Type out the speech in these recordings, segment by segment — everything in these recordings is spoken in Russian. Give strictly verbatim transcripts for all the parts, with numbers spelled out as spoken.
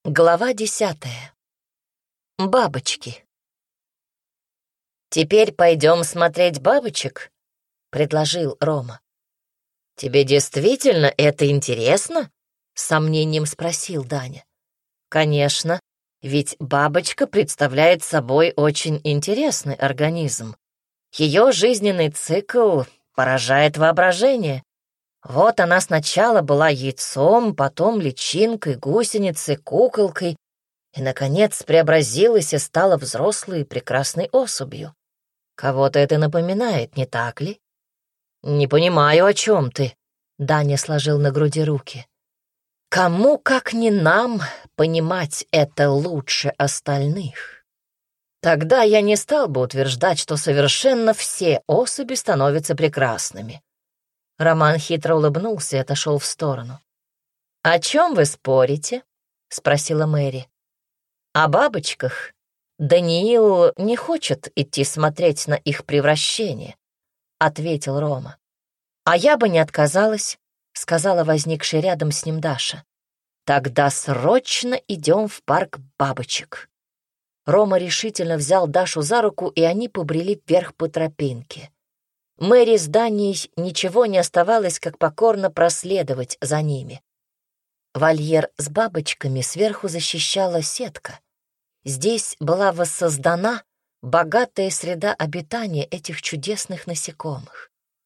Глава десятая. Бабочки. «Теперь пойдем смотреть бабочек», — предложил Рома. «Тебе действительно это интересно?» — с сомнением спросил Даня. «Конечно, ведь бабочка представляет собой очень интересный организм. Ее жизненный цикл поражает воображение. Вот она сначала была яйцом, потом личинкой, гусеницей, куколкой и, наконец, преобразилась и стала взрослой и прекрасной особью. Кого-то это напоминает, не так ли? Не понимаю, о чем ты. Даня сложил на груди руки. Кому, как не нам, понимать это лучше остальных? Тогда я не стал бы утверждать, что совершенно все особи становятся прекрасными. Роман хитро улыбнулся и отошел в сторону. «О чем вы спорите?» — спросила Мэри. «О бабочках. Даниил не хочет идти смотреть на их превращение», — ответил Рома. «А я бы не отказалась», — сказала возникшая рядом с ним Даша. «Тогда срочно идем в парк бабочек». Рома решительно взял Дашу за руку, и они побрели вверх по тропинке. Мэри с Даней ничего не оставалось, как покорно проследовать за ними. Вольер с бабочками сверху защищала сетка. Здесь была воссоздана богатая среда обитания этих чудесных насекомых.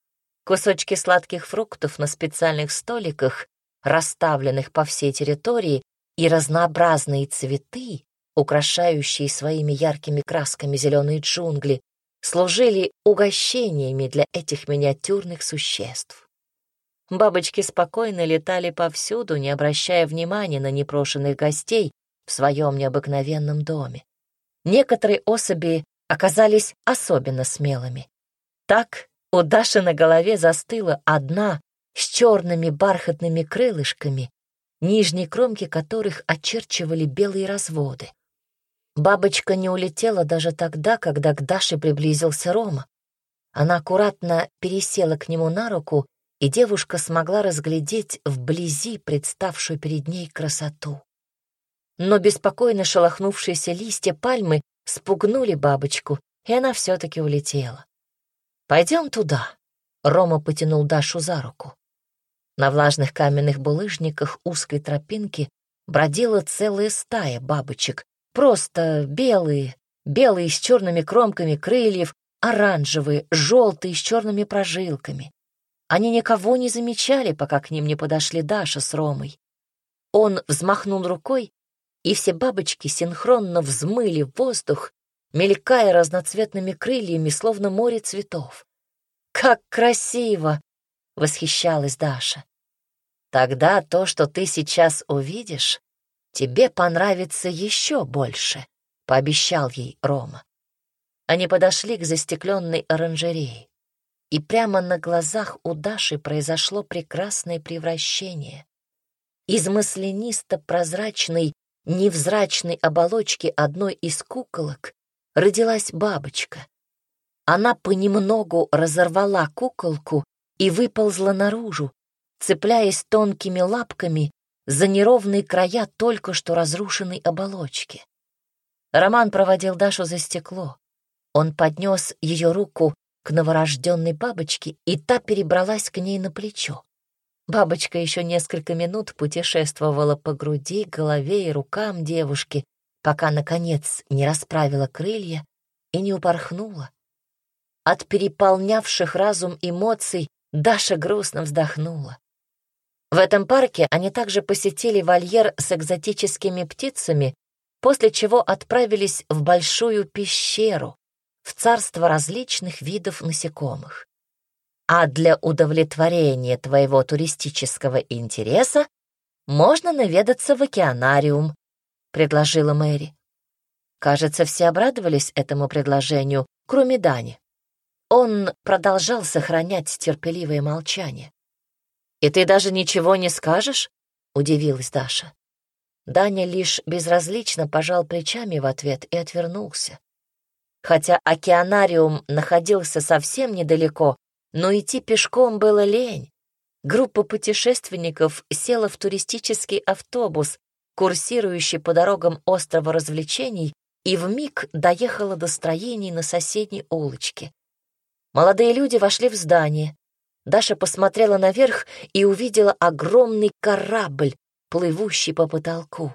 Кусочки сладких фруктов на специальных столиках, расставленных по всей территории, и разнообразные цветы, украшающие своими яркими красками зеленые джунгли, служили угощениями для этих миниатюрных существ. Бабочки спокойно летали повсюду, не обращая внимания на непрошенных гостей в своем необыкновенном доме. Некоторые особи оказались особенно смелыми. Так у Даши на голове застыла одна с черными бархатными крылышками, нижние кромки которых очерчивали белые разводы. Бабочка не улетела даже тогда, когда к Даше приблизился Рома. Она аккуратно пересела к нему на руку, и девушка смогла разглядеть вблизи представшую перед ней красоту. Но беспокойно шелохнувшиеся листья пальмы спугнули бабочку, и она все-таки улетела. «Пойдем туда», — Рома потянул Дашу за руку. На влажных каменных булыжниках узкой тропинки бродила целая стая бабочек, просто белые, белые с черными кромками крыльев, оранжевые, желтые с черными прожилками. Они никого не замечали, пока к ним не подошли Даша с Ромой. Он взмахнул рукой, и все бабочки синхронно взмыли в воздух, мелькая разноцветными крыльями, словно море цветов. «Как красиво!» — восхищалась Даша. «Тогда то, что ты сейчас увидишь, тебе понравится еще больше», — пообещал ей Рома. Они подошли к застекленной оранжерее, и прямо на глазах у Даши произошло прекрасное превращение. Из маслянисто-прозрачной, невзрачной оболочки одной из куколок родилась бабочка. Она понемногу разорвала куколку и выползла наружу, цепляясь тонкими лапками за неровные края только что разрушенной оболочки. Роман проводил Дашу за стекло. Он поднес ее руку к новорожденной бабочке, и та перебралась к ней на плечо. Бабочка еще несколько минут путешествовала по груди, голове и рукам девушки, пока, наконец, не расправила крылья и не упорхнула. От переполнявших разум эмоций Даша грустно вздохнула. В этом парке они также посетили вольер с экзотическими птицами, после чего отправились в большую пещеру, в царство различных видов насекомых. А для удовлетворения твоего туристического интереса можно наведаться в океанариум, — предложила Мэри. Кажется, все обрадовались этому предложению, кроме Дани. Он продолжал сохранять терпеливое молчание. «И ты даже ничего не скажешь?» — удивилась Даша. Даня лишь безразлично пожал плечами в ответ и отвернулся. Хотя океанариум находился совсем недалеко, но идти пешком было лень. Группа путешественников села в туристический автобус, курсирующей по дорогам острова развлечений, и вмиг доехала до строений на соседней улочке. Молодые люди вошли в здание. Даша посмотрела наверх и увидела огромный корабль, плывущий по потолку.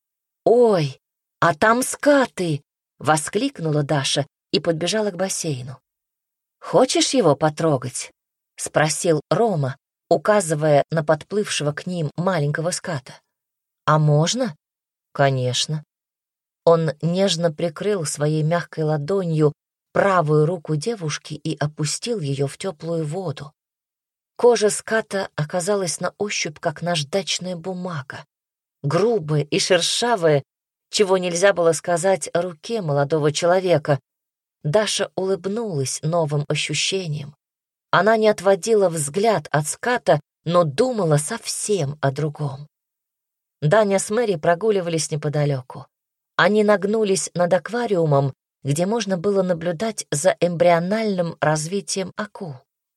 «Ой, а там скаты!» — воскликнула Даша и подбежала к бассейну. «Хочешь его потрогать?» — спросил Рома, указывая на подплывшего к ним маленького ската. «А можно?» «Конечно». Он нежно прикрыл своей мягкой ладонью правую руку девушки и опустил ее в теплую воду. Кожа ската оказалась на ощупь, как наждачная бумага, грубая и шершавая, чего нельзя было сказать о руке молодого человека. Даша улыбнулась новым ощущением. Она не отводила взгляд от ската, но думала совсем о другом. Даня с Мэри прогуливались неподалеку. Они нагнулись над аквариумом, где можно было наблюдать за эмбриональным развитием акул.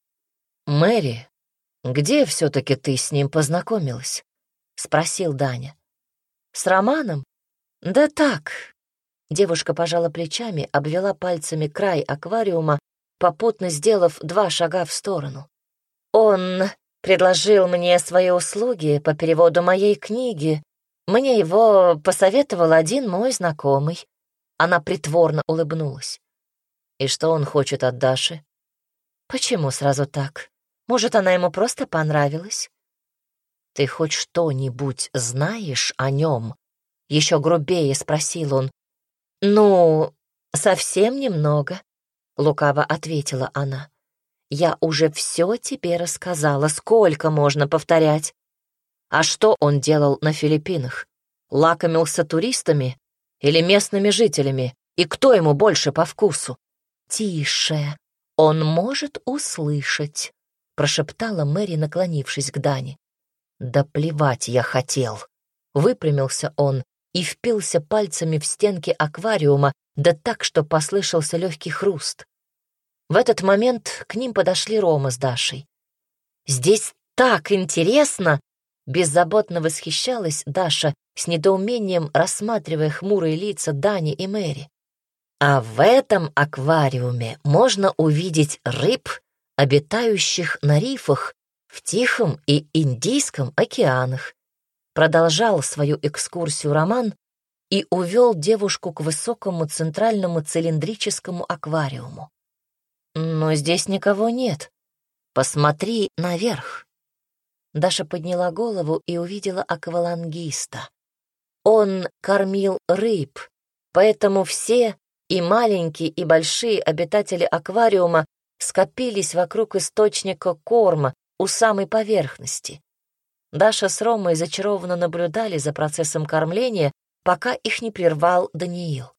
«Мэри, где все-таки ты с ним познакомилась?» — спросил Даня. «С Романом? Да так». Девушка пожала плечами, обвела пальцами край аквариума, попутно сделав два шага в сторону. «Он предложил мне свои услуги по переводу моей книги. Мне его посоветовал один мой знакомый». Она притворно улыбнулась. «И что он хочет от Даши?» «Почему сразу так? Может, она ему просто понравилась?» «Ты хоть что-нибудь знаешь о нем?» — еще грубее спросил он. «Ну, совсем немного», — лукаво ответила она. «Я уже все тебе рассказала, сколько можно повторять». «А что он делал на Филиппинах? Лакомился туристами или местными жителями? И кто ему больше по вкусу?» «Тише, он может услышать», — прошептала Мэри, наклонившись к Дане. «Да плевать я хотел». Выпрямился он и впился пальцами в стенки аквариума, да так, что послышался легкий хруст. В этот момент к ним подошли Рома с Дашей. «Здесь так интересно!» — беззаботно восхищалась Даша, с недоумением рассматривая хмурые лица Дани и Мэри. «А в этом аквариуме можно увидеть рыб, обитающих на рифах в Тихом и Индийском океанах», продолжал свою экскурсию Роман и увел девушку к высокому центральному цилиндрическому аквариуму. «Но здесь никого нет. Посмотри наверх». Даша подняла голову и увидела аквалангиста. Он кормил рыб, поэтому все, и маленькие, и большие обитатели аквариума, скопились вокруг источника корма у самой поверхности. Даша с Ромой зачарованно наблюдали за процессом кормления, пока их не прервал Даниил.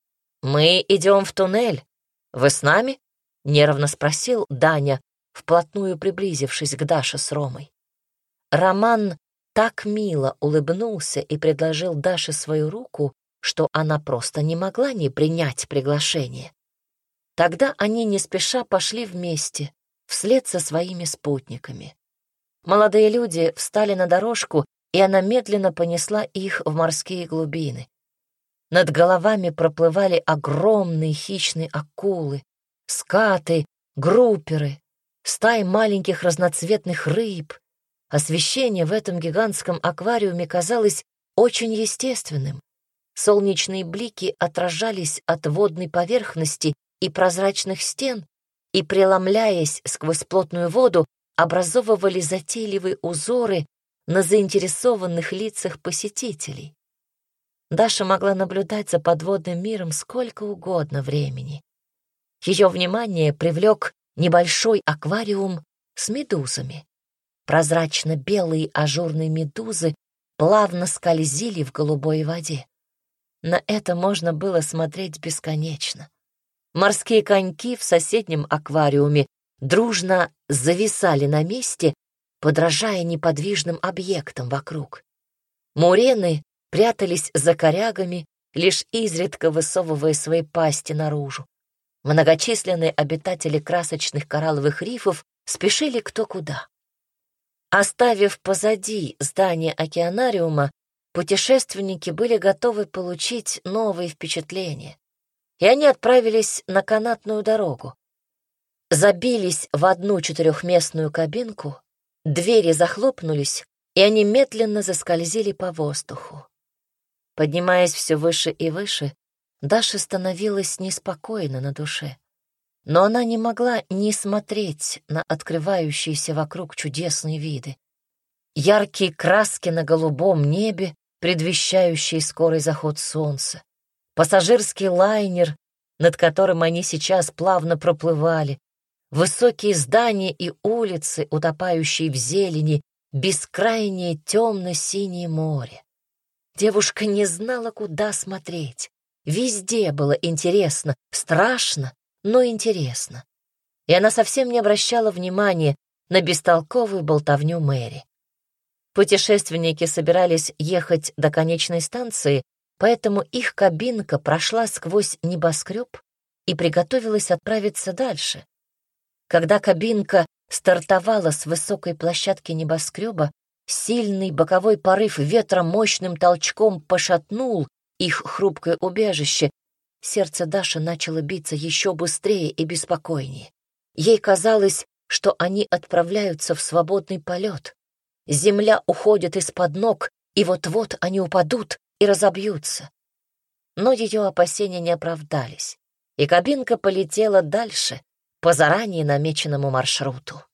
«Мы идем в туннель. Вы с нами?» — нервно спросил Даня, вплотную приблизившись к Даше с Ромой. Роман так мило улыбнулся и предложил Даше свою руку, что она просто не могла не принять приглашение. Тогда они не спеша пошли вместе, вслед со своими спутниками. Молодые люди встали на дорожку, и она медленно понесла их в морские глубины. Над головами проплывали огромные хищные акулы, скаты, групперы, стаи маленьких разноцветных рыб. Освещение в этом гигантском аквариуме казалось очень естественным. Солнечные блики отражались от водной поверхности и прозрачных стен и, преломляясь сквозь плотную воду, образовывали затейливые узоры на заинтересованных лицах посетителей. Даша могла наблюдать за подводным миром сколько угодно времени. Ее внимание привлек небольшой аквариум с медузами. Прозрачно-белые ажурные медузы плавно скользили в голубой воде. На это можно было смотреть бесконечно. Морские коньки в соседнем аквариуме дружно зависали на месте, подражая неподвижным объектам вокруг. Мурены прятались за корягами, лишь изредка высовывая свои пасти наружу. Многочисленные обитатели красочных коралловых рифов спешили кто куда. Оставив позади здание океанариума, Путешественники были готовы получить новые впечатления, и они отправились на канатную дорогу. Забились в одну четырехместную кабинку, двери захлопнулись, и они медленно заскользили по воздуху. Поднимаясь все выше и выше, Даше становилось неспокойно на душе. Но она не могла не смотреть на открывающиеся вокруг чудесные виды. Яркие краски на голубом небе, предвещающие скорый заход солнца. Пассажирский лайнер, над которым они сейчас плавно проплывали. Высокие здания и улицы, утопающие в зелени, бескрайнее темно-синее море. Девушка не знала, куда смотреть. Везде было интересно, страшно, но интересно. И она совсем не обращала внимания на бестолковую болтовню Мэри. Путешественники собирались ехать до конечной станции, поэтому их кабинка прошла сквозь небоскреб и приготовилась отправиться дальше. Когда кабинка стартовала с высокой площадки небоскреба, сильный боковой порыв ветра мощным толчком пошатнул их хрупкое убежище. Сердце Даши начало биться еще быстрее и беспокойнее. Ей казалось, что они отправляются в свободный полет. Земля уходит из-под ног, и вот-вот они упадут и разобьются. Но ее опасения не оправдались, и кабинка полетела дальше, по заранее намеченному маршруту.